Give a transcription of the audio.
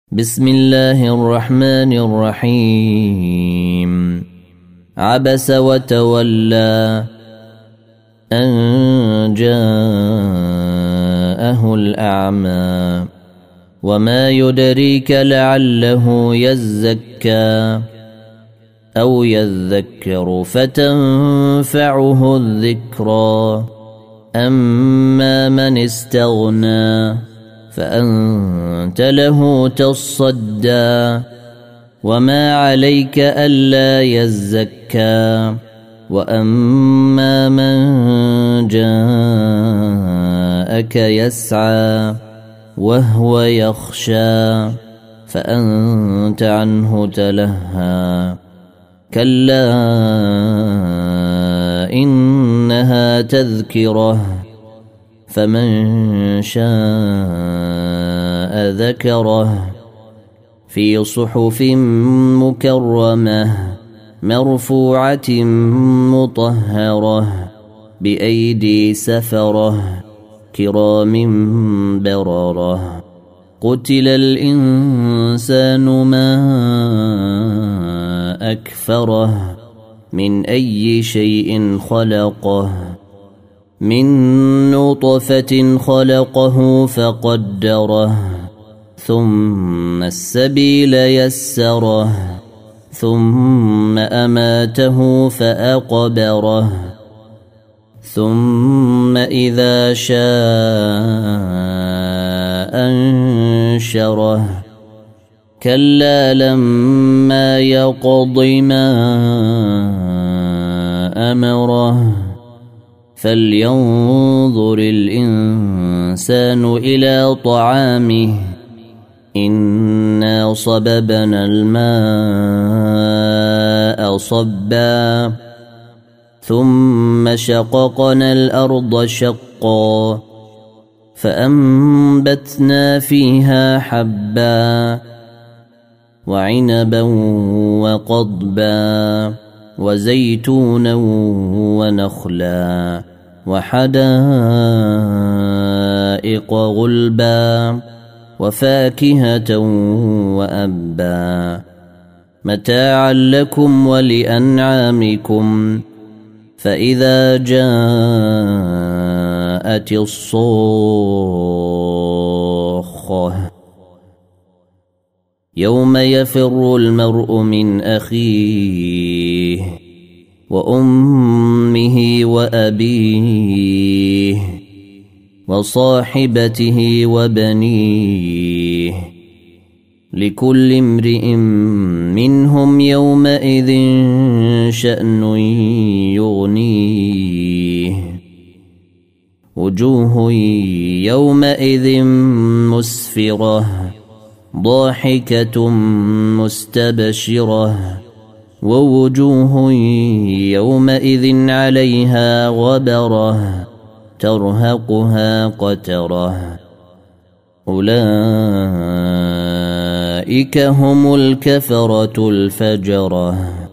بسم الله الرحمن الرحيم. عبس وتولى أن جاءه الأعمى وما يدريك لعله يزكى أو يذكر فتنفعه الذكرى أما من استغنى فأنت له تصدى وما عليك ألا يزكى وأما من جاءك يسعى وهو يخشى فأنت عنه تلهى كلا إنها تذكرة فمن شاء ذكره في صحف مكرمة مرفوعة مطهرة بأيدي سفرة كرام بررة قتل الإنسان ما أكفره من أي شيء خلقه من نطفة خلقه فقدره ثم السبيل يسره ثم أماته فأقبره ثم إذا شاء أنشره كلا لما يقض ما أمره فلينظر الإنسان إلى طعامه إنا صببنا الماء صبا ثم شققنا الأرض شقا فأنبتنا فيها حبا وعنبا وقضبا وزيتونا ونخلا وحدائق غلبا وفاكهة وأبا متاعا لكم ولأنعامكم فإذا جاءت الصاخة يوم يفر المرء من أخيه وأمه وأبيه وصاحبته وبنيه لكل امرئ منهم يومئذ شأن يغنيه وجوه يومئذ مسفرة ضاحكة مستبشرة ووجوه يومئذ عليها غبرة ترهقها قترة أولئك هم الكفرة الفجرة.